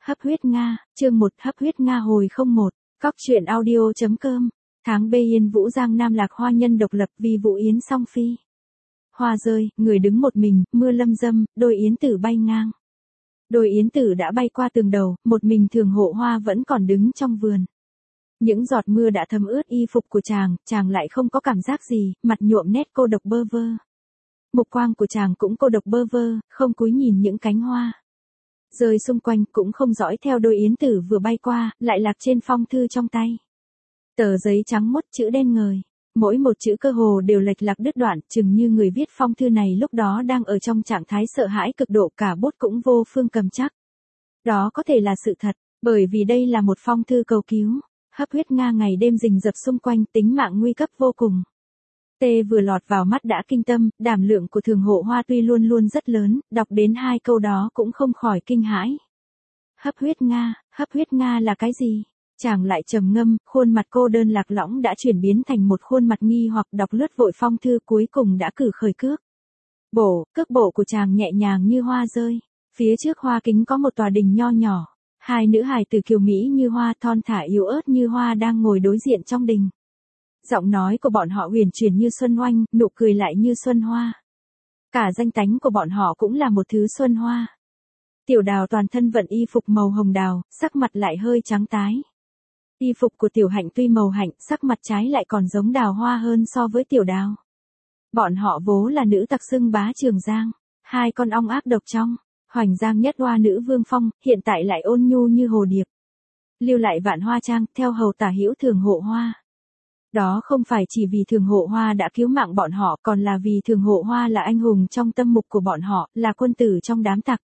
Hấp huyết Nga, chương 1 Hấp huyết Nga hồi 01, Cóc truyện audio.com, tháng B Yên Vũ Giang Nam Lạc Hoa nhân độc lập vì Vũ Yến song phi. Hoa rơi, người đứng một mình, mưa lâm dâm, đôi yến tử bay ngang. Đôi yến tử đã bay qua tường đầu, một mình Thường Hộ Hoa vẫn còn đứng trong vườn. Những giọt mưa đã thấm ướt y phục của chàng lại không có cảm giác gì, mặt nhuộm nét cô độc bơ vơ. Mục quang của chàng cũng cô độc bơ vơ, không cúi nhìn những cánh hoa rơi xung quanh, cũng không dõi theo đôi yến tử vừa bay qua, lại lạc trên phong thư trong tay. Tờ giấy trắng mốt, chữ đen ngời, mỗi một chữ cơ hồ đều lệch lạc đứt đoạn, chừng như người viết phong thư này lúc đó đang ở trong trạng thái sợ hãi cực độ, cả bút cũng vô phương cầm chắc. Đó có thể là sự thật, bởi vì đây là một phong thư cầu cứu. Hấp huyết Nga ngày đêm rình rập xung quanh, tính mạng nguy cấp vô cùng. Tê vừa lọt vào mắt đã kinh tâm, đảm lượng của Thường Hộ Hoa tuy luôn luôn rất lớn, đọc đến 2 câu đó cũng không khỏi kinh hãi. Hấp huyết Nga là cái gì? Chàng lại trầm ngâm, khuôn mặt cô đơn lạc lõng đã chuyển biến thành một khuôn mặt nghi hoặc, đọc lướt vội phong thư cuối cùng đã cử khởi cước. Cước bộ của chàng nhẹ nhàng như hoa rơi. Phía trước hoa kính có một tòa đình nho nhỏ. 2 nữ hài tử kiều mỹ như hoa, thon thả yếu ớt như hoa đang ngồi đối diện trong đình. Giọng nói của bọn họ huyền chuyển như xuân oanh, nụ cười lại như xuân hoa. Cả danh tánh của bọn họ cũng là một thứ xuân hoa. Tiểu Đào toàn thân vận y phục màu hồng đào, sắc mặt lại hơi trắng tái. Y phục của Tiểu Hạnh tuy màu hạnh, sắc mặt trái lại còn giống Đào Hoa hơn so với Tiểu Đào. Bọn họ vốn là nữ tặc xưng bá Trường Giang, 2 con ong ác độc trong Hoành Giang nhất hoa nữ vương phong, hiện tại lại ôn nhu như hồ điệp. Lưu lại Vạn Hoa Trang, theo hầu tả hữu Thường Hộ Hoa. Đó không phải chỉ vì Thường Hộ Hoa đã cứu mạng bọn họ, còn là vì Thường Hộ Hoa là anh hùng trong tâm mục của bọn họ, là quân tử trong đám tặc.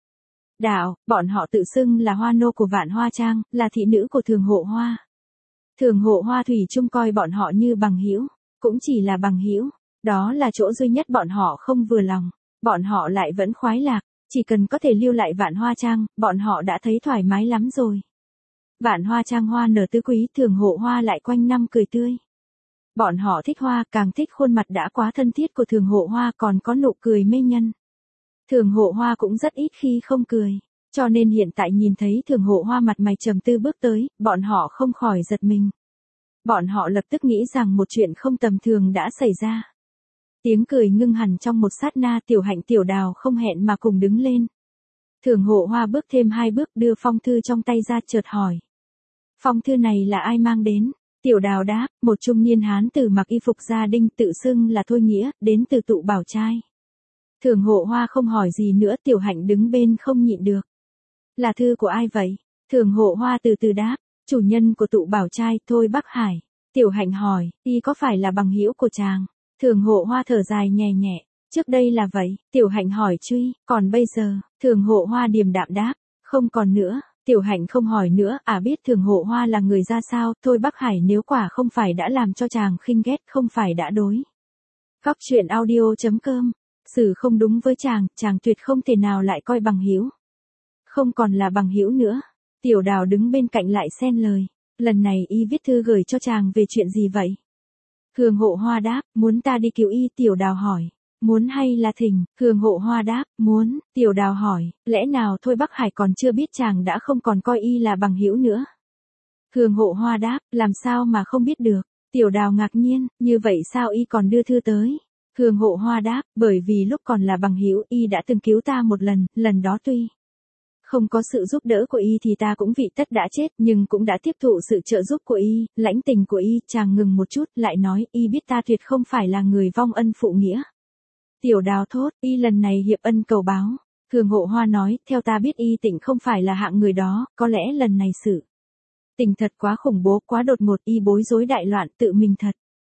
Bọn họ tự xưng là hoa nô của Vạn Hoa Trang, là thị nữ của Thường Hộ Hoa. Thường Hộ Hoa thủy chung coi bọn họ như bằng hữu, cũng chỉ là bằng hữu. Đó là chỗ duy nhất bọn họ không vừa lòng. Bọn họ lại vẫn khoái lạc, chỉ cần có thể lưu lại Vạn Hoa Trang, bọn họ đã thấy thoải mái lắm rồi. Vạn Hoa Trang hoa nở tứ quý, Thường Hộ Hoa lại quanh năm cười tươi. Bọn họ thích hoa, càng thích khuôn mặt đã quá thân thiết của Thường Hộ Hoa, còn có nụ cười mê nhân. Thường Hộ Hoa cũng rất ít khi không cười, cho nên hiện tại nhìn thấy Thường Hộ Hoa mặt mày trầm tư bước tới, bọn họ không khỏi giật mình. Bọn họ lập tức nghĩ rằng một chuyện không tầm thường đã xảy ra. Tiếng cười ngưng hẳn trong một sát na, Tiểu Hạnh Tiểu Đào không hẹn mà cùng đứng lên. Thường Hộ Hoa bước thêm 2 bước, đưa phong thư trong tay ra, chợt hỏi. Phong thư này là ai mang đến? Tiểu Đào đáp, một trung niên hán tử mặc y phục gia đinh, tự xưng là Thôi Nghĩa, đến từ Tụ Bảo Trai. Thường Hộ Hoa không hỏi gì nữa, Tiểu Hạnh đứng bên không nhịn được. Là thư của ai vậy? Thường Hộ Hoa từ từ đáp, chủ nhân của Tụ Bảo Trai, Thôi Bắc Hải. Tiểu Hạnh hỏi, y có phải là bằng hữu của chàng? Thường Hộ Hoa thở dài nhẹ nhẹ, trước đây là vậy. Tiểu Hạnh hỏi truy, còn bây giờ? Thường Hộ Hoa điềm đạm đáp, không còn nữa. Tiểu Hạnh không hỏi nữa, biết Thường Hộ Hoa là người ra sao, Thôi Bắc Hải nếu quả không phải đã làm cho chàng khinh ghét, không phải đã đối. Cóc truyện audio.com, xử không đúng với chàng tuyệt không thể nào lại coi bằng hữu. Không còn là bằng hữu nữa. Tiểu Đào đứng bên cạnh lại xen lời, lần này y viết thư gửi cho chàng về chuyện gì vậy? Thường Hộ Hoa đáp, muốn ta đi cứu y. Tiểu Đào hỏi, muốn hay là thỉnh? Thường Hộ Hoa đáp, muốn. Tiểu Đào hỏi, lẽ nào Thôi Bắc Hải còn chưa biết chàng đã không còn coi y là bằng hữu nữa? Thường Hộ Hoa đáp, làm sao mà không biết được? Tiểu Đào ngạc nhiên, như vậy sao y còn đưa thư tới? Thường Hộ Hoa đáp, bởi vì lúc còn là bằng hữu y đã từng cứu ta một lần, lần đó tuy không có sự giúp đỡ của y thì ta cũng vị tất đã chết, nhưng cũng đã tiếp thụ sự trợ giúp của y, lãnh tình của y. Chàng ngừng một chút, lại nói, y biết ta tuyệt không phải là người vong ân phụ nghĩa. Tiểu Đào thốt, y lần này hiệp ân cầu báo. Thường Hộ Hoa nói, theo ta biết y tịnh không phải là hạng người đó, có lẽ lần này sự tình thật quá khủng bố, quá đột ngột, y bối rối đại loạn, tự mình thật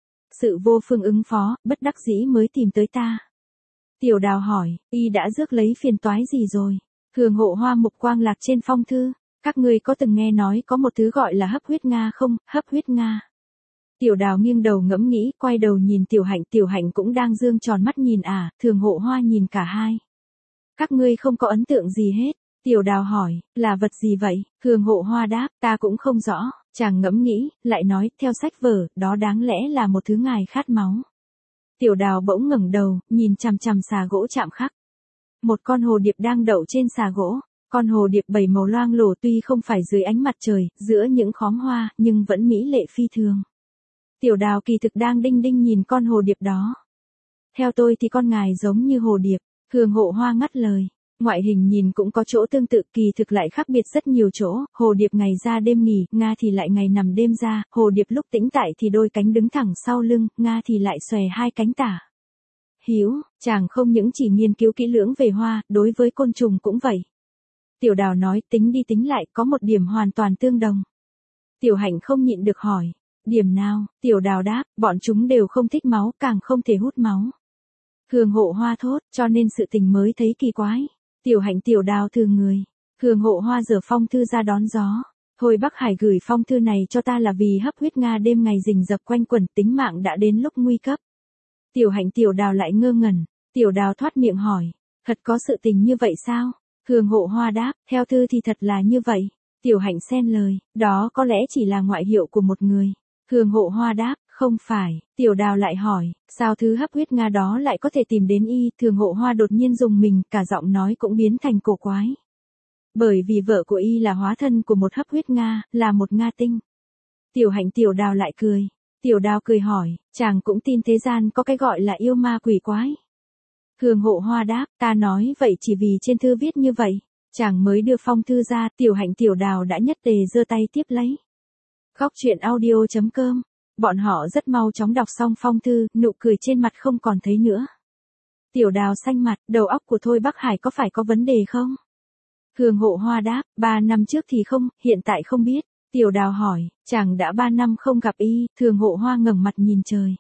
sự vô phương ứng phó, bất đắc dĩ mới tìm tới ta. Tiểu Đào hỏi, y đã rước lấy phiền toái gì rồi? Thường Hộ Hoa mục quang lạc trên phong thư, các ngươi có từng nghe nói có một thứ gọi là hấp huyết Nga không? Hấp huyết Nga. Tiểu Đào nghiêng đầu ngẫm nghĩ, quay đầu nhìn Tiểu Hạnh cũng đang dương tròn mắt nhìn Thường Hộ Hoa nhìn cả hai. Các ngươi không có ấn tượng gì hết. Tiểu Đào hỏi, là vật gì vậy? Thường Hộ Hoa đáp, ta cũng không rõ. Chàng ngẫm nghĩ, lại nói, theo sách vở, đó đáng lẽ là một thứ ngài khát máu. Tiểu Đào bỗng ngẩng đầu, nhìn chằm chằm xà gỗ chạm khắc. Một con hồ điệp đang đậu trên xà gỗ. Con hồ điệp bảy màu loang lổ tuy không phải dưới ánh mặt trời, giữa những khóm hoa, nhưng vẫn mỹ lệ phi thường. Tiểu Đào kỳ thực đang đinh đinh nhìn con hồ điệp đó. Theo tôi thì con ngài giống như hồ điệp, Hương Hộ Hoa ngắt lời. Ngoại hình nhìn cũng có chỗ tương tự, kỳ thực lại khác biệt rất nhiều chỗ, hồ điệp ngày ra đêm nghỉ, Nga thì lại ngày nằm đêm ra, hồ điệp lúc tĩnh tại thì đôi cánh đứng thẳng sau lưng, Nga thì lại xòe hai cánh tả hữu, chàng không những chỉ nghiên cứu kỹ lưỡng về hoa, đối với côn trùng cũng vậy. Tiểu Đào nói, tính đi tính lại, có một điểm hoàn toàn tương đồng. Tiểu Hạnh không nhịn được hỏi, điểm nào? Tiểu Đào đáp, bọn chúng đều không thích máu, càng không thể hút máu. Hương Hộ Hoa thốt, cho nên sự tình mới thấy kỳ quái. Tiểu Hạnh Tiểu Đào thừa người. Hương Hộ Hoa giở phong thư ra đón gió. Thôi Bắc Hải gửi phong thư này cho ta là vì hấp huyết Nga đêm ngày rình rập quanh quẩn, tính mạng đã đến lúc nguy cấp. Tiểu Hạnh Tiểu Đào lại ngơ ngẩn. Tiểu Đào thoát miệng hỏi, thật có sự tình như vậy sao? Hương Hộ Hoa đáp, theo thư thì thật là như vậy. Tiểu Hạnh xen lời, đó có lẽ chỉ là ngoại hiệu của một người. Hương Hộ Hoa đáp, không phải. Tiểu Đào lại hỏi, sao thứ hấp huyết Nga đó lại có thể tìm đến y? Hương Hộ Hoa đột nhiên rùng mình, cả giọng nói cũng biến thành cổ quái. Bởi vì vợ của y là hóa thân của một hấp huyết Nga, là một Nga tinh. Tiểu Hạnh Tiểu Đào lại cười. Tiểu Đào cười hỏi, chàng cũng tin thế gian có cái gọi là yêu ma quỷ quái? Hương Hộ Hoa đáp, ta nói vậy chỉ vì trên thư viết như vậy. Chàng mới đưa phong thư ra, Tiểu Hạnh Tiểu Đào đã nhất tề giơ tay tiếp lấy. Góc truyện audio.com. Bọn họ rất mau chóng đọc xong phong thư, nụ cười trên mặt không còn thấy nữa. Tiểu Đào xanh mặt, đầu óc của Thôi Bắc Hải có phải có vấn đề không? Hương Hộ Hoa đáp, 3 năm trước thì không, hiện tại không biết. Tiểu Đào hỏi, chàng đã 3 năm không gặp y? Hương Hộ Hoa ngẩng mặt nhìn trời.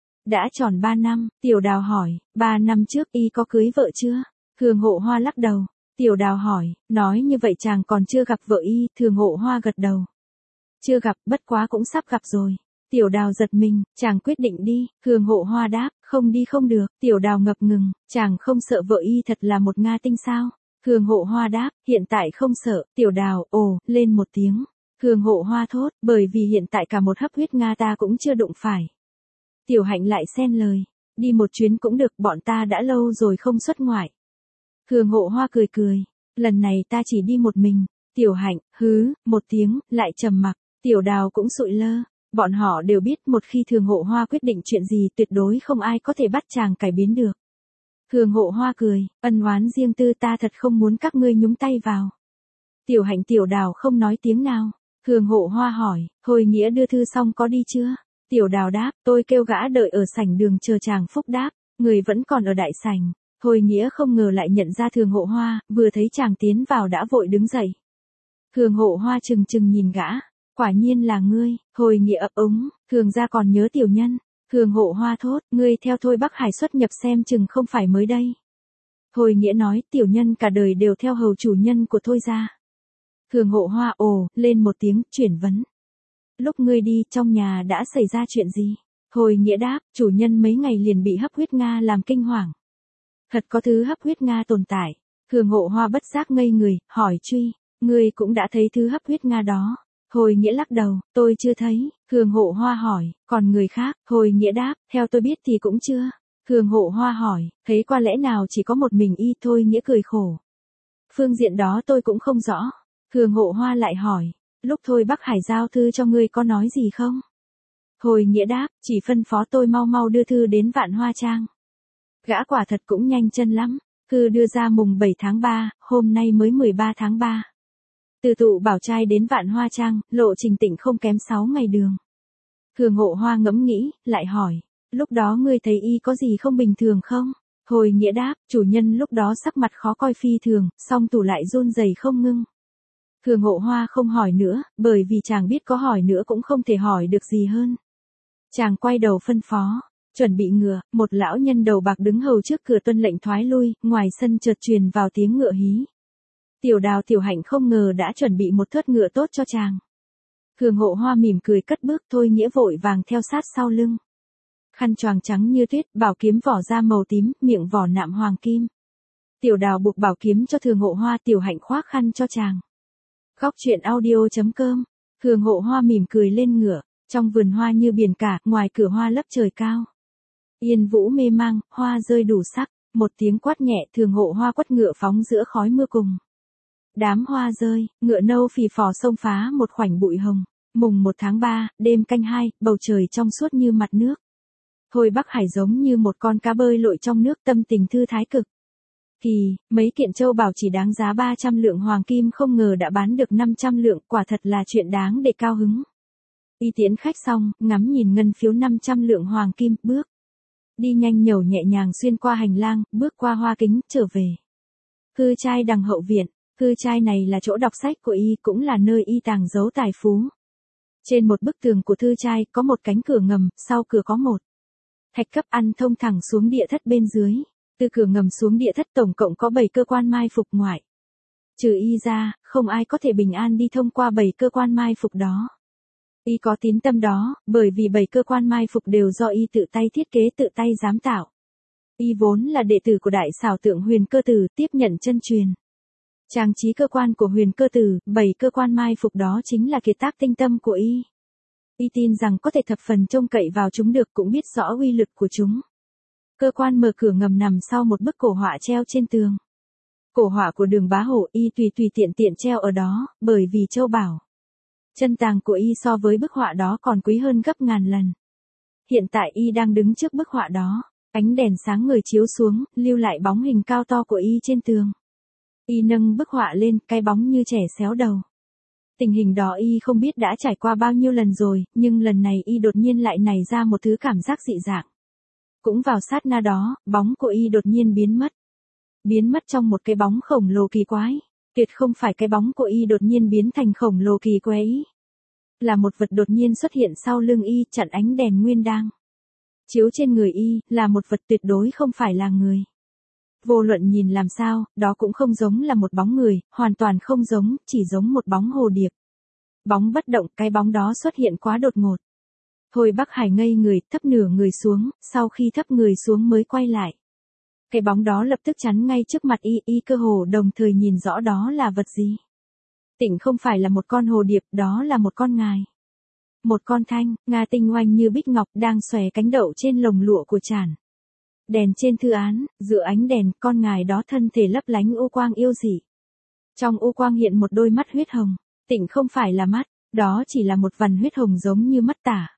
Đã tròn 3 năm, Tiểu Đào hỏi, 3 năm trước y có cưới vợ chưa? Hương Hộ Hoa lắc đầu. Tiểu Đào hỏi, nói như vậy chàng còn chưa gặp vợ y? Hương Hộ Hoa gật đầu. Chưa gặp, bất quá cũng sắp gặp rồi. Tiểu Đào giật mình, chàng quyết định đi. Hương Hộ Hoa đáp, không đi không được. Tiểu Đào ngập ngừng, chàng không sợ vợ y thật là một Nga tinh sao? Hương Hộ Hoa đáp, hiện tại không sợ. Tiểu Đào, ồ, lên một tiếng. Hương Hộ Hoa thốt, bởi vì hiện tại cả một hấp huyết Nga ta cũng chưa đụng phải. Tiểu Hạnh lại xen lời, đi một chuyến cũng được, bọn ta đã lâu rồi không xuất ngoại. Hương Hộ Hoa cười cười, lần này ta chỉ đi một mình. Tiểu Hạnh, hứ, một tiếng, lại trầm mặc. Tiểu Đào cũng sụi lơ. Bọn họ đều biết một khi Hương Hộ Hoa quyết định chuyện gì tuyệt đối không ai có thể bắt chàng cải biến được. Hương Hộ Hoa cười, ân oán riêng tư ta thật không muốn các ngươi nhúng tay vào. Tiểu Hạnh Tiểu Đào không nói tiếng nào. Hương Hộ Hoa hỏi, Thôi Nghĩa đưa thư xong có đi chưa? Tiểu Đào đáp, tôi kêu gã đợi ở sảnh đường chờ chàng phúc đáp, người vẫn còn ở đại sảnh. Thôi Nghĩa không ngờ lại nhận ra Hương Hộ Hoa, vừa thấy chàng tiến vào đã vội đứng dậy. Hương Hộ Hoa chừng chừng nhìn gã, quả nhiên là ngươi. Thôi Nghĩa ấp úng, Hương gia còn nhớ tiểu nhân. Hương Hộ Hoa thốt, ngươi theo Thôi Bắc Hải xuất nhập xem chừng không phải mới đây. Thôi Nghĩa nói, tiểu nhân cả đời đều theo hầu chủ nhân của Thôi gia. Hương Hộ Hoa ồ, lên một tiếng, chuyển vấn. Lúc ngươi đi, trong nhà đã xảy ra chuyện gì? Thôi Nghĩa đáp, chủ nhân mấy ngày liền bị hấp huyết Nga làm kinh hoàng. Thật có thứ hấp huyết Nga tồn tại. Hương Hộ Hoa bất giác ngây người, hỏi truy, ngươi cũng đã thấy thứ hấp huyết Nga đó? Thôi Nghĩa lắc đầu, tôi chưa thấy. Hương Hộ Hoa hỏi, còn người khác? Thôi Nghĩa đáp, theo tôi biết thì cũng chưa. Hương Hộ Hoa hỏi, thấy qua lẽ nào chỉ có một mình y? Thôi Nghĩa cười khổ. Phương diện đó tôi cũng không rõ. Hương Hộ Hoa lại hỏi, lúc Thôi Bắc Hải giao thư cho ngươi có nói gì không? Thôi Nghĩa đáp, chỉ phân phó tôi mau mau đưa thư đến Vạn Hoa Trang. Gã quả thật cũng nhanh chân lắm, thư đưa ra mùng 7 tháng 3, hôm nay mới 13 tháng 3. Từ Tụ Bảo Trai đến Vạn Hoa Trang, lộ trình tỉnh không kém 6 ngày đường. Hương Hộ Hoa ngẫm nghĩ, lại hỏi, lúc đó ngươi thấy y có gì không bình thường không? Thôi Nghĩa đáp, chủ nhân lúc đó sắc mặt khó coi phi thường, song tủ lại run rẩy không ngưng. Hương Hộ Hoa không hỏi nữa, bởi vì chàng biết có hỏi nữa cũng không thể hỏi được gì hơn. Chàng quay đầu phân phó, chuẩn bị ngựa, một lão nhân đầu bạc đứng hầu trước cửa tuân lệnh thoái lui, ngoài sân chợt truyền vào tiếng ngựa hí. Tiểu Đào Tiểu Hạnh không ngờ đã chuẩn bị một thớt ngựa tốt cho chàng. Hương Hộ Hoa mỉm cười cất bước, Thôi Nghĩa vội vàng theo sát sau lưng. Khăn choàng trắng như tuyết, bảo kiếm vỏ da màu tím, miệng vỏ nạm hoàng kim. Tiểu Đào buộc bảo kiếm cho Hương Hộ Hoa, Tiểu Hạnh khoác khăn cho chàng. Góc truyện audio.com. Hương Hộ Hoa mỉm cười lên ngựa, trong vườn hoa như biển cả, ngoài cửa hoa lấp trời cao. Yên vũ mê mang, hoa rơi đủ sắc, một tiếng quát nhẹ, Hương Hộ Hoa quất ngựa phóng giữa khói mưa cùng. Đám hoa rơi, ngựa nâu phì phò xông phá một khoảnh bụi hồng. Mùng 1 tháng 3, đêm canh 2, bầu trời trong suốt như mặt nước. Thôi Bắc Hải giống như một con cá bơi lội trong nước, tâm tình thư thái cực. Mấy kiện châu bảo chỉ đáng giá 300 lượng hoàng kim không ngờ đã bán được 500 lượng, quả thật là chuyện đáng để cao hứng. Y tiễn khách xong, ngắm nhìn ngân phiếu 500 lượng hoàng kim, bước. Đi nhanh nhẩu nhẹ nhàng xuyên qua hành lang, bước qua hoa kính, trở về. Cư trai đằng hậu viện, cư trai này là chỗ đọc sách của y, cũng là nơi y tàng giấu tài phú. Trên một bức tường của thư trai có một cánh cửa ngầm, sau cửa có một thạch cấp ăn thông thẳng xuống địa thất bên dưới. Từ cửa ngầm xuống địa thất tổng cộng có 7 cơ quan mai phục ngoại. Trừ y ra, không ai có thể bình an đi thông qua 7 cơ quan mai phục đó. Y có tín tâm đó, bởi vì 7 cơ quan mai phục đều do y tự tay thiết kế, tự tay giám tạo. Y vốn là đệ tử của đại xảo tượng Huyền Cơ Tử, tiếp nhận chân truyền. Trang trí cơ quan của Huyền Cơ Tử, 7 cơ quan mai phục đó chính là kiệt tác tinh tâm của y. Y tin rằng có thể thập phần trông cậy vào chúng được, cũng biết rõ uy lực của chúng. Cơ quan mở cửa ngầm nằm sau một bức cổ họa treo trên tường. Cổ họa của Đường Bá Hổ, y tùy tiện treo ở đó, bởi vì châu bảo chân tàng của y so với bức họa đó còn quý hơn gấp ngàn lần. Hiện tại y đang đứng trước bức họa đó, ánh đèn sáng người chiếu xuống, lưu lại bóng hình cao to của y trên tường. Y nâng bức họa lên, cái bóng như trẻ xéo đầu. Tình hình đó y không biết đã trải qua bao nhiêu lần rồi, nhưng lần này y đột nhiên lại nảy ra một thứ cảm giác dị dạng. Cũng vào sát na đó, bóng của y đột nhiên biến mất. Biến mất trong một cái bóng khổng lồ kỳ quái. Tuyệt không phải cái bóng của y đột nhiên biến thành khổng lồ kỳ quái. Là một vật đột nhiên xuất hiện sau lưng y, chặn ánh đèn nguyên đang chiếu trên người y, là một vật tuyệt đối không phải là người. Vô luận nhìn làm sao, đó cũng không giống là một bóng người, hoàn toàn không giống, chỉ giống một bóng hồ điệp. Bóng bất động, cái bóng đó xuất hiện quá đột ngột. Thôi Bắc Hải ngây người, thấp nửa người xuống, sau khi thấp người xuống mới quay lại. Cái bóng đó lập tức chắn ngay trước mặt y cơ hồ đồng thời nhìn rõ đó là vật gì. Tịnh không phải là một con hồ điệp, đó là một con ngài. Một con thanh, nga tinh oanh như bích ngọc đang xòe cánh đậu trên lồng lụa của tràn. Đèn trên thư án, giữa ánh đèn, con ngài đó thân thể lấp lánh u quang yêu dị. Trong u quang hiện một đôi mắt huyết hồng. Tịnh không phải là mắt, đó chỉ là một vằn huyết hồng giống như mắt tả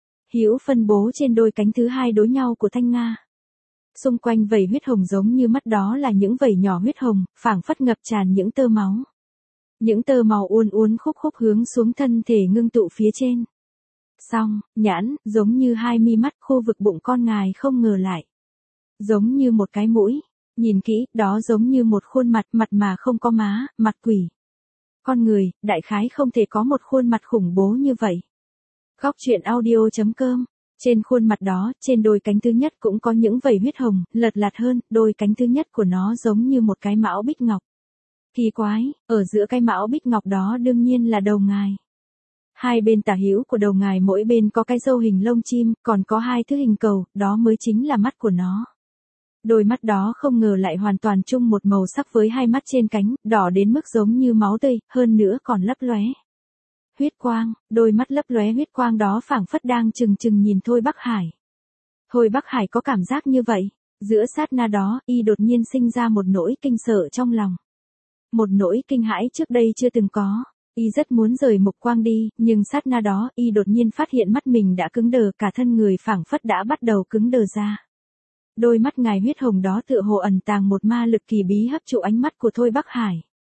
hữu phân bố trên đôi cánh thứ hai đối nhau của thanh nga. Xung quanh vảy huyết hồng giống như mắt đó là những vảy nhỏ huyết hồng, phảng phất ngập tràn những tơ máu. Những tơ màu uốn uốn khúc khúc hướng xuống thân thể ngưng tụ phía trên. Song, nhãn, giống như hai mi mắt, khu vực bụng con ngài không ngờ lại. Giống như một cái mũi. Nhìn kỹ, đó giống như một khuôn mặt, mặt mà không có má, mặt quỷ. Con người, đại khái không thể có một khuôn mặt khủng bố như vậy. Góc truyện audio.com. Trên khuôn mặt đó, trên đôi cánh thứ nhất cũng có những vảy huyết hồng, lật lạt hơn, đôi cánh thứ nhất của nó giống như một cái mão bích ngọc. Kỳ quái, ở giữa cái mão bích ngọc đó đương nhiên là đầu ngài. Hai bên tả hữu của đầu ngài mỗi bên có cái râu hình lông chim, còn có hai thứ hình cầu, đó mới chính là mắt của nó. Đôi mắt đó không ngờ lại hoàn toàn chung một màu sắc với hai mắt trên cánh, đỏ đến mức giống như máu tươi, hơn nữa còn lấp lóe huyết quang, đôi mắt lấp lóe huyết quang đó phảng phất đang trừng trừng nhìn Thôi Bắc Hải. Thôi Bắc Hải có cảm giác như vậy, giữa sát na đó, y đột nhiên sinh ra một nỗi kinh sợ trong lòng. Một nỗi kinh hãi trước đây chưa từng có, y rất muốn rời mục quang đi, nhưng sát na đó, y đột nhiên phát hiện mắt mình đã cứng đờ, cả thân người phảng phất đã bắt đầu cứng đờ ra. Đôi mắt ngài huyết hồng đó tựa hồ ẩn tàng một ma lực kỳ bí hấp trụ ánh mắt của Thôi Bắc Hải.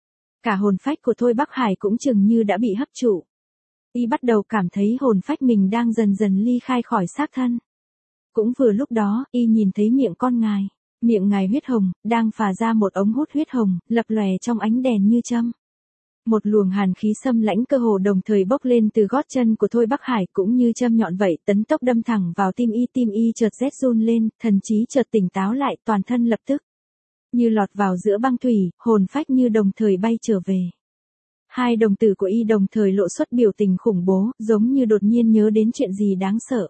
Cả hồn phách của Thôi Bắc Hải cũng chừng như đã bị hấp trụ. Y bắt đầu cảm thấy hồn phách mình đang dần dần ly khai khỏi xác thân. Cũng vừa lúc đó, y nhìn thấy miệng con ngài. Miệng ngài huyết hồng, đang phả ra một ống hút huyết hồng, lập lòe trong ánh đèn như châm. Một luồng hàn khí xâm lãnh cơ hồ đồng thời bốc lên từ gót chân của Thôi Bắc Hải cũng như châm nhọn vậy, tấn tốc đâm thẳng vào tim y chợt rét run lên, thần trí chợt tỉnh táo lại, toàn thân lập tức như lọt vào giữa băng thủy, hồn phách như đồng thời bay trở về. Hai đồng tử của y đồng thời lộ xuất biểu tình khủng bố, giống như đột nhiên nhớ đến chuyện gì đáng sợ.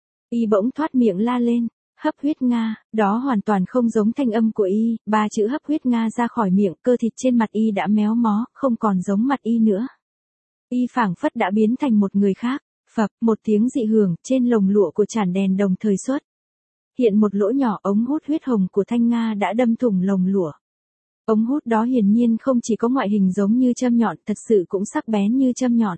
Y bỗng thoát miệng la lên, hấp huyết Nga, đó hoàn toàn không giống thanh âm của y, ba chữ hấp huyết Nga ra khỏi miệng, cơ thịt trên mặt y đã méo mó, không còn giống mặt y nữa. Y phảng phất đã biến thành một người khác, phập, một tiếng dị hưởng, trên lồng lụa của chản đèn đồng thời xuất hiện một lỗ nhỏ, ống hút huyết hồng của thanh Nga đã đâm thủng lồng lụa. Ống hút đó hiển nhiên không chỉ có ngoại hình giống như châm nhọn, thật sự cũng sắc bén như châm nhọn.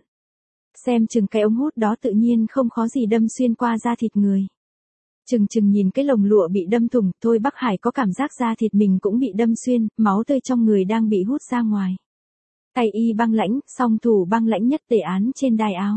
Xem chừng cái ống hút đó tự nhiên không khó gì đâm xuyên qua da thịt người. Chừng chừng nhìn cái lồng lụa bị đâm thủng, Thôi Bắc Hải có cảm giác da thịt mình cũng bị đâm xuyên, máu tươi trong người đang bị hút ra ngoài. Tay y băng lãnh, song thủ băng lãnh nhất tề án trên đai áo.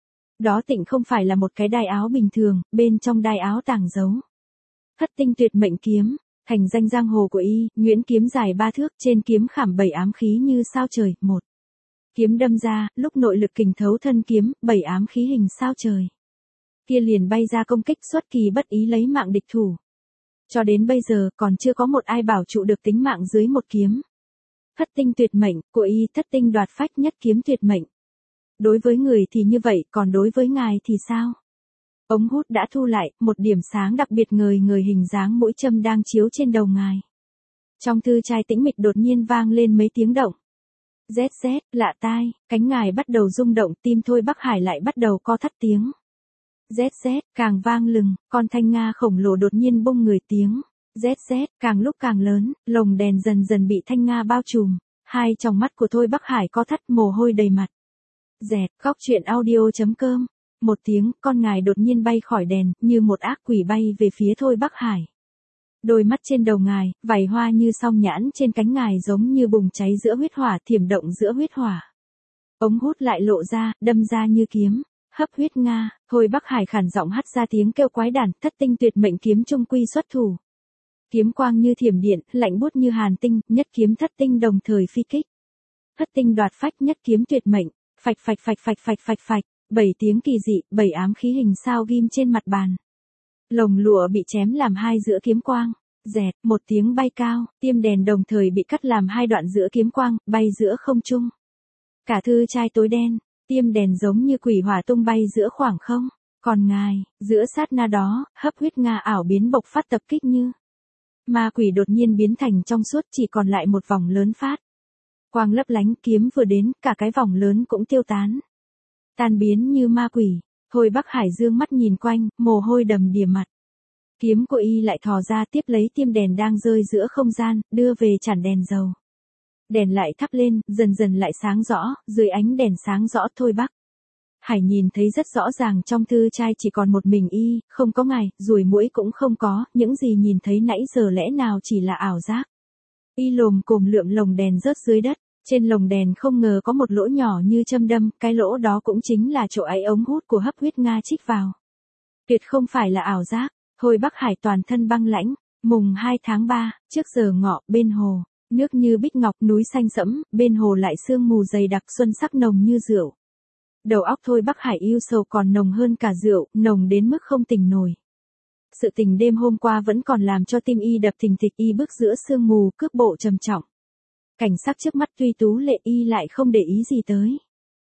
Đó tịnh không phải là một cái đai áo bình thường, bên trong đai áo tàng dấu Thất tinh tuyệt mệnh kiếm, thành danh giang hồ của y, nhuyễn kiếm dài 3 thước, trên kiếm khảm 7 ám khí như sao trời. Một kiếm đâm ra, lúc nội lực kình thấu thân kiếm, 7 ám khí hình sao trời kia liền bay ra công kích, xuất kỳ bất ý lấy mạng địch thủ. Cho đến bây giờ còn chưa có một ai bảo trụ được tính mạng dưới một kiếm. Thất tinh tuyệt mệnh của y, thất tinh đoạt phách, nhất kiếm tuyệt mệnh. Đối với người thì như vậy, còn đối với ngài thì sao? Ống hút đã thu lại, một điểm sáng đặc biệt ngời ngời hình dáng mũi châm đang chiếu trên đầu ngài. Trong thư trai tĩnh mịch đột nhiên vang lên mấy tiếng động. Rét rét, lạ tai, cánh ngài bắt đầu rung động, tim Thôi Bắc Hải lại bắt đầu co thắt tiếng. Rét rét, càng vang lừng, con thanh nga khổng lồ đột nhiên bung người tiếng. Rét rét, càng lúc càng lớn, lồng đèn dần dần bị thanh nga bao trùm. Hai tròng mắt của Thôi Bắc Hải co thắt, mồ hôi đầy mặt. Dẹt, góc truyện audio.com. Một tiếng, con ngài đột nhiên bay khỏi đèn, như một ác quỷ bay về phía Thôi Bắc Hải. Đôi mắt trên đầu ngài, vảy hoa như song nhãn trên cánh ngài giống như bùng cháy giữa huyết hỏa, thiểm động giữa huyết hỏa. Ống hút lại lộ ra, đâm ra như kiếm. Hấp huyết nga, Thôi Bắc Hải khản giọng hắt ra tiếng kêu quái đản, thất tinh tuyệt mệnh kiếm trung quy xuất thủ. Kiếm quang như thiểm điện, lạnh buốt như hàn tinh, nhất kiếm thất tinh đồng thời phi kích. Thất tinh đoạt phách, nhất kiếm tuyệt mệnh, phạch phạch phạch phạch phạch phạch phạch, 7 tiếng kỳ dị, 7 ám khí hình sao ghim trên mặt bàn. Lồng lụa bị chém làm hai giữa kiếm quang. Dẹt, một tiếng bay cao, tiêm đèn đồng thời bị cắt làm hai đoạn giữa kiếm quang, bay giữa không trung. Cả thư trai tối đen. Tiêm đèn giống như quỷ hỏa tung bay giữa khoảng không. Còn ngài, giữa sát na đó, hấp huyết nga ảo biến bộc phát tập kích như ma quỷ đột nhiên biến thành trong suốt, chỉ còn lại một vòng lớn phát. Quang lấp lánh, kiếm vừa đến, cả cái vòng lớn cũng tiêu tán. Tan biến như ma quỷ. Thôi Bắc Hải dương mắt nhìn quanh, mồ hôi đầm đìa mặt. Kiếm của y lại thò ra tiếp lấy tiêm đèn đang rơi giữa không gian, đưa về chản đèn dầu. Đèn lại thắp lên, dần dần lại sáng rõ, dưới ánh đèn sáng rõ Thôi Bắc Hải nhìn thấy rất rõ ràng trong thư trai chỉ còn một mình y, không có ngài, ruồi muỗi cũng không có, những gì nhìn thấy nãy giờ lẽ nào chỉ là ảo giác. Y lồm cồm lượm lồng đèn rớt dưới đất, trên lồng đèn không ngờ có một lỗ nhỏ như châm đâm, cái lỗ đó cũng chính là chỗ ấy ống hút của hấp huyết nga chích vào. Tuyệt không phải là ảo giác. Thôi Bắc Hải toàn thân băng lãnh. Mùng 2 tháng 3, trước giờ ngọ, bên hồ. Nước như bích ngọc, núi xanh sẫm, bên hồ lại sương mù dày đặc, xuân sắc nồng như rượu. Đầu óc Thôi Bắc Hải yêu sầu còn nồng hơn cả rượu, nồng đến mức không tỉnh nổi. Sự tình đêm hôm qua vẫn còn làm cho tim y đập thình thịch, y bước giữa sương mù, cước bộ trầm trọng. Cảnh sắc trước mắt tuy tú lệ y lại không để ý gì tới.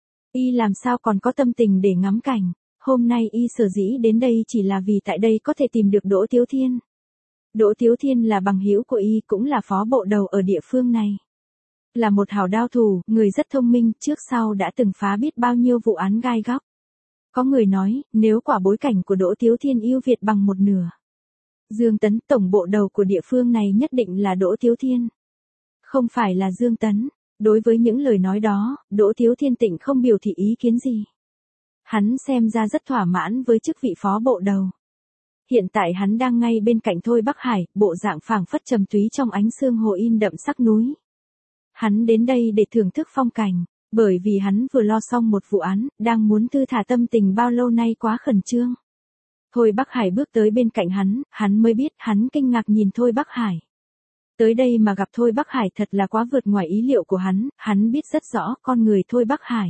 Y làm sao còn có tâm tình để ngắm cảnh. Hôm nay y sở dĩ đến đây chỉ là vì tại đây có thể tìm được Đỗ Tiếu Thiên. Đỗ Tiếu Thiên là bằng hữu của y, cũng là phó bộ đầu ở địa phương này. Là một hảo đao thủ, người rất thông minh, trước sau đã từng phá biết bao nhiêu vụ án gai góc. Có người nói, nếu quả bối cảnh của Đỗ Tiếu Thiên ưu việt bằng một nửa, Dương Tấn, tổng bộ đầu của địa phương này nhất định là Đỗ Tiếu Thiên. Không phải là Dương Tấn. Đối với những lời nói đó, Đỗ Tiếu Thiên tịnh không biểu thị ý kiến gì. Hắn xem ra rất thỏa mãn với chức vị phó bộ đầu. Hiện tại hắn đang ngay bên cạnh Thôi Bắc Hải, bộ dạng phảng phất trầm túy trong ánh sương hồ in đậm sắc núi. Hắn đến đây để thưởng thức phong cảnh, bởi vì hắn vừa lo xong một vụ án, đang muốn thư thả tâm tình bao lâu nay quá khẩn trương. Thôi Bắc Hải bước tới bên cạnh hắn mới biết, hắn kinh ngạc nhìn Thôi Bắc Hải. Tới đây mà gặp Thôi Bắc Hải thật là quá vượt ngoài ý liệu của hắn biết rất rõ con người Thôi Bắc Hải.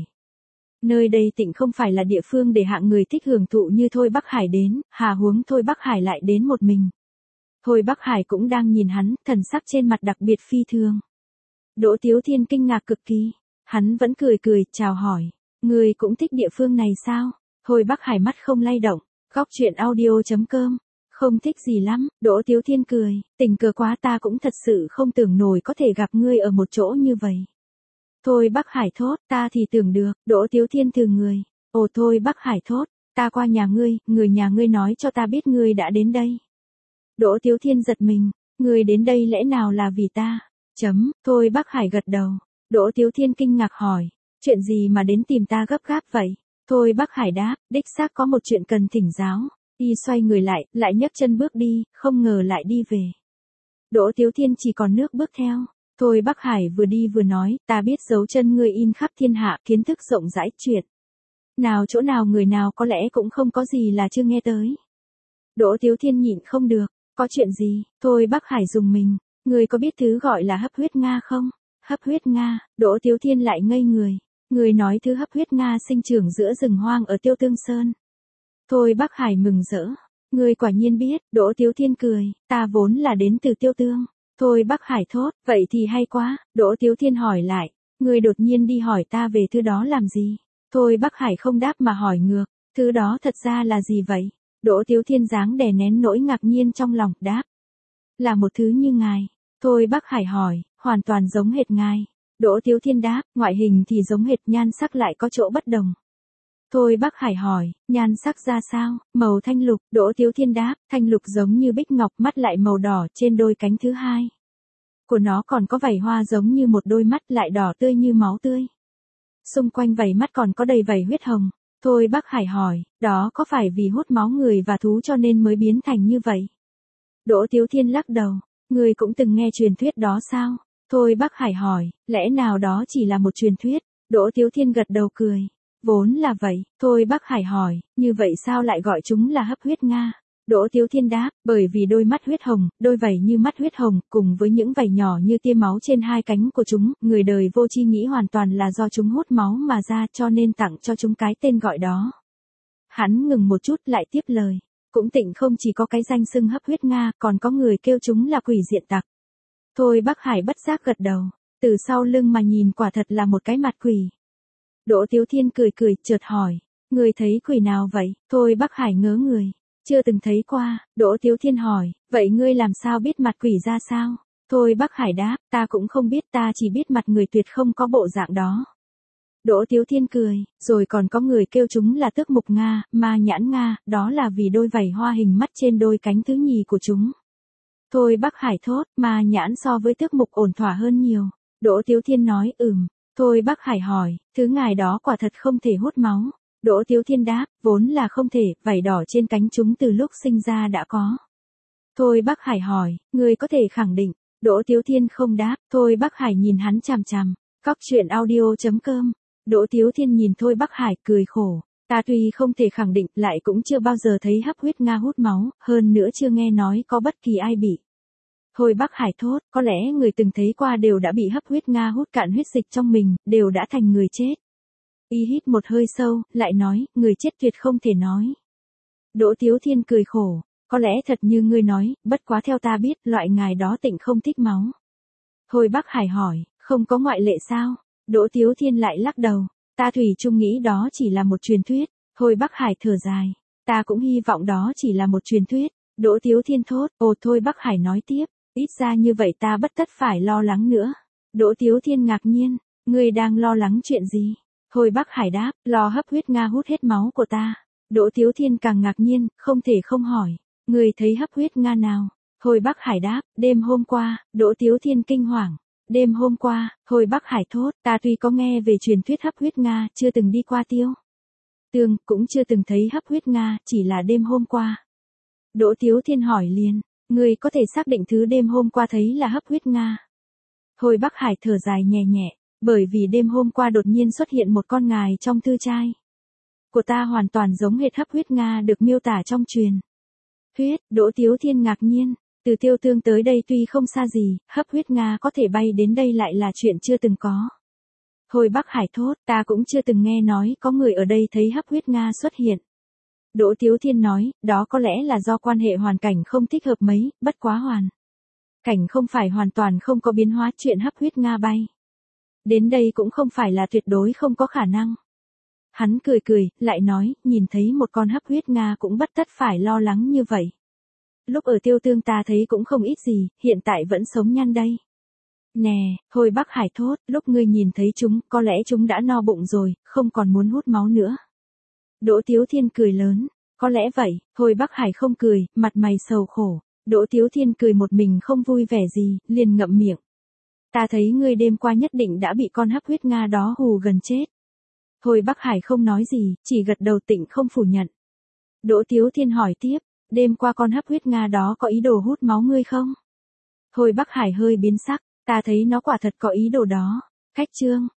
Nơi đây tịnh không phải là địa phương để hạng người thích hưởng thụ như Thôi Bắc Hải đến, hà huống Thôi Bắc Hải lại đến một mình. Thôi Bắc Hải cũng đang nhìn hắn, thần sắc trên mặt đặc biệt phi thường. Đỗ Tiếu Thiên kinh ngạc cực kỳ, hắn vẫn cười cười, chào hỏi, người cũng thích địa phương này sao? Thôi Bắc Hải mắt không lay động, góc truyện audio.com. Không thích gì lắm, Đỗ Tiếu Thiên cười, tình cờ quá, ta cũng thật sự không tưởng nổi có thể gặp ngươi ở một chỗ như vậy. Thôi Bắc Hải thốt, ta thì tưởng được. Đỗ Tiếu Thiên từ người. Ồ, Thôi Bắc Hải thốt, ta qua nhà ngươi, người nhà ngươi nói cho ta biết ngươi đã đến đây. Đỗ Tiếu Thiên giật mình, ngươi đến đây lẽ nào là vì ta? Thôi Bắc Hải gật đầu. Đỗ Tiếu Thiên kinh ngạc hỏi, chuyện gì mà đến tìm ta gấp gáp vậy? Thôi Bắc Hải đáp, đích xác có một chuyện cần thỉnh giáo. Y xoay người lại nhấc chân bước đi, không ngờ lại đi về. Đỗ Tiếu Thiên chỉ còn nước bước theo. Thôi Bắc Hải vừa đi vừa nói, ta biết dấu chân ngươi in khắp thiên hạ, kiến thức rộng rãi, chuyện nào chỗ nào người nào có lẽ cũng không có gì là chưa nghe tới. Đỗ Tiếu Thiên nhịn không được, có chuyện gì? Thôi Bắc Hải dùng mình, ngươi có biết thứ gọi là hấp huyết Nga không? Hấp huyết Nga, Đỗ Tiếu Thiên lại ngây người. Người nói thứ hấp huyết Nga sinh trưởng giữa rừng hoang ở Tiêu Tương Sơn. Thôi Bắc Hải mừng rỡ. Người quả nhiên biết, Đỗ Tiếu Thiên cười, ta vốn là đến từ Tiêu Tương. Thôi Bắc Hải thốt, vậy thì hay quá, Đỗ Tiếu Thiên hỏi lại, người đột nhiên đi hỏi ta về thứ đó làm gì? Thôi Bắc Hải không đáp mà hỏi ngược, thứ đó thật ra là gì vậy? Đỗ Tiếu Thiên dáng đè nén nỗi ngạc nhiên trong lòng, đáp. Là một thứ như ngài. Thôi Bắc Hải hỏi, hoàn toàn giống hệt ngài. Đỗ Tiếu Thiên đáp, ngoại hình thì giống hệt, nhan sắc lại có chỗ bất đồng. Thôi Bắc Hải hỏi, nhan sắc ra sao? Màu thanh lục. Đỗ Tiếu Thiên đáp, thanh lục giống như bích ngọc, mắt lại màu đỏ, trên đôi cánh thứ hai của nó còn có vảy hoa giống như một đôi mắt, lại đỏ tươi như máu tươi. Xung quanh vảy mắt còn có đầy vảy huyết hồng. Thôi Bắc Hải hỏi, đó có phải vì hút máu người và thú cho nên mới biến thành như vậy? Đỗ Tiếu Thiên lắc đầu, người cũng từng nghe truyền thuyết đó sao? Thôi Bắc Hải hỏi, lẽ nào đó chỉ là một truyền thuyết? Đỗ Tiếu Thiên gật đầu cười, vốn là vậy. Thôi Bắc Hải hỏi, như vậy sao lại gọi chúng là hấp huyết Nga? Đỗ Tiếu Thiên đáp, bởi vì đôi mắt huyết hồng, đôi vảy như mắt huyết hồng, cùng với những vảy nhỏ như tia máu trên hai cánh của chúng, người đời vô tri nghĩ hoàn toàn là do chúng hút máu mà ra, cho nên tặng cho chúng cái tên gọi đó. Hắn ngừng một chút lại tiếp lời, cũng tịnh không chỉ có cái danh xưng hấp huyết Nga, còn có người kêu chúng là quỷ diện tặc. Thôi Bắc Hải bất giác gật đầu, từ sau lưng mà nhìn quả thật là một cái mặt quỷ. Đỗ Tiếu Thiên cười cười, chợt hỏi, người thấy quỷ nào vậy? Thôi Bắc Hải ngớ người, chưa từng thấy qua. Đỗ Tiếu Thiên hỏi, vậy ngươi làm sao biết mặt quỷ ra sao? Thôi Bắc Hải đáp, ta cũng không biết, ta chỉ biết mặt người tuyệt không có bộ dạng đó. Đỗ Tiếu Thiên cười, rồi còn có người kêu chúng là tước mục Nga, ma nhãn Nga, đó là vì đôi vảy hoa hình mắt trên đôi cánh thứ nhì của chúng. Thôi Bắc Hải thốt, ma nhãn so với tước mục ổn thỏa hơn nhiều. Đỗ Tiếu Thiên nói, Thôi Bắc Hải hỏi, thứ ngài đó quả thật không thể hút máu. Đỗ Tiếu Thiên đáp, vốn là không thể, vảy đỏ trên cánh chúng từ lúc sinh ra đã có. Thôi Bắc Hải hỏi, ngươi có thể khẳng định? Đỗ Tiếu Thiên không đáp. Thôi Bắc Hải nhìn hắn chằm chằm. Coctruyện.audio.com. Đỗ Tiếu Thiên nhìn Thôi Bắc Hải cười khổ. Ta tuy không thể khẳng định, lại cũng chưa bao giờ thấy hấp huyết Nga hút máu, hơn nữa chưa nghe nói có bất kỳ ai bị. Thôi Bắc Hải thốt, có lẽ người từng thấy qua đều đã bị hấp huyết Nga hút cạn huyết dịch trong mình, đều đã thành người chết. Y hít một hơi sâu, lại nói, người chết tuyệt không thể nói. Đỗ Tiếu Thiên cười khổ, có lẽ thật như ngươi nói, bất quá theo ta biết, loại ngài đó tịnh không thích máu. Thôi Bắc Hải hỏi, không có ngoại lệ sao? Đỗ Tiếu Thiên lại lắc đầu, ta thủy chung nghĩ đó chỉ là một truyền thuyết. Thôi Bắc Hải thở dài, ta cũng hy vọng đó chỉ là một truyền thuyết. Đỗ Tiếu Thiên thốt, Thôi Bắc Hải nói tiếp, ít ra như vậy ta bất tất phải lo lắng nữa. Đỗ Tiếu Thiên ngạc nhiên, ngươi đang lo lắng chuyện gì? Thôi Bắc Hải đáp, lo hấp huyết Nga hút hết máu của ta. Đỗ Tiếu Thiên càng ngạc nhiên, không thể không hỏi, ngươi thấy hấp huyết Nga nào? Thôi Bắc Hải đáp, đêm hôm qua. Đỗ Tiếu Thiên kinh hoàng, đêm hôm qua. Thôi Bắc Hải thốt, ta tuy có nghe về truyền thuyết hấp huyết Nga, chưa từng đi qua Tiêu Tương, cũng chưa từng thấy hấp huyết Nga, chỉ là đêm hôm qua. Đỗ Tiếu Thiên hỏi liền, ngươi có thể xác định thứ đêm hôm qua thấy là hấp huyết Nga? Thôi Bắc Hải thở dài nhẹ nhẹ, bởi vì đêm hôm qua đột nhiên xuất hiện một con ngài trong thư trai của ta hoàn toàn giống hệt hấp huyết Nga được miêu tả trong truyền thuyết. Đỗ Tiếu Thiên ngạc nhiên, từ Tiêu Tương tới đây tuy không xa gì, hấp huyết Nga có thể bay đến đây lại là chuyện chưa từng có. Thôi Bắc Hải thốt, ta cũng chưa từng nghe nói có người ở đây thấy hấp huyết Nga xuất hiện. Đỗ Tiếu Thiên nói, đó có lẽ là do quan hệ hoàn cảnh không thích hợp mấy, bất quá hoàn cảnh không phải hoàn toàn không có biến hóa, chuyện hấp huyết Nga bay đến đây cũng không phải là tuyệt đối không có khả năng. Hắn cười cười, lại nói, nhìn thấy một con hấp huyết Nga cũng bất tất phải lo lắng như vậy. Lúc ở Tiêu Tương ta thấy cũng không ít gì, hiện tại vẫn sống nhăn đây. Nè, Thôi Bắc Hải thốt, lúc ngươi nhìn thấy chúng, có lẽ chúng đã no bụng rồi, không còn muốn hút máu nữa. Đỗ Tiếu Thiên cười lớn, có lẽ vậy. Thôi Bắc Hải không cười, mặt mày sầu khổ. Đỗ Tiếu Thiên cười một mình không vui vẻ gì, liền ngậm miệng. Ta thấy ngươi đêm qua nhất định đã bị con hấp huyết Nga đó hù gần chết. Thôi Bắc Hải không nói gì, chỉ gật đầu tịnh không phủ nhận. Đỗ Tiếu Thiên hỏi tiếp, đêm qua con hấp huyết Nga đó có ý đồ hút máu ngươi không? Thôi Bắc Hải hơi biến sắc, ta thấy nó quả thật có ý đồ đó. Khách Trương,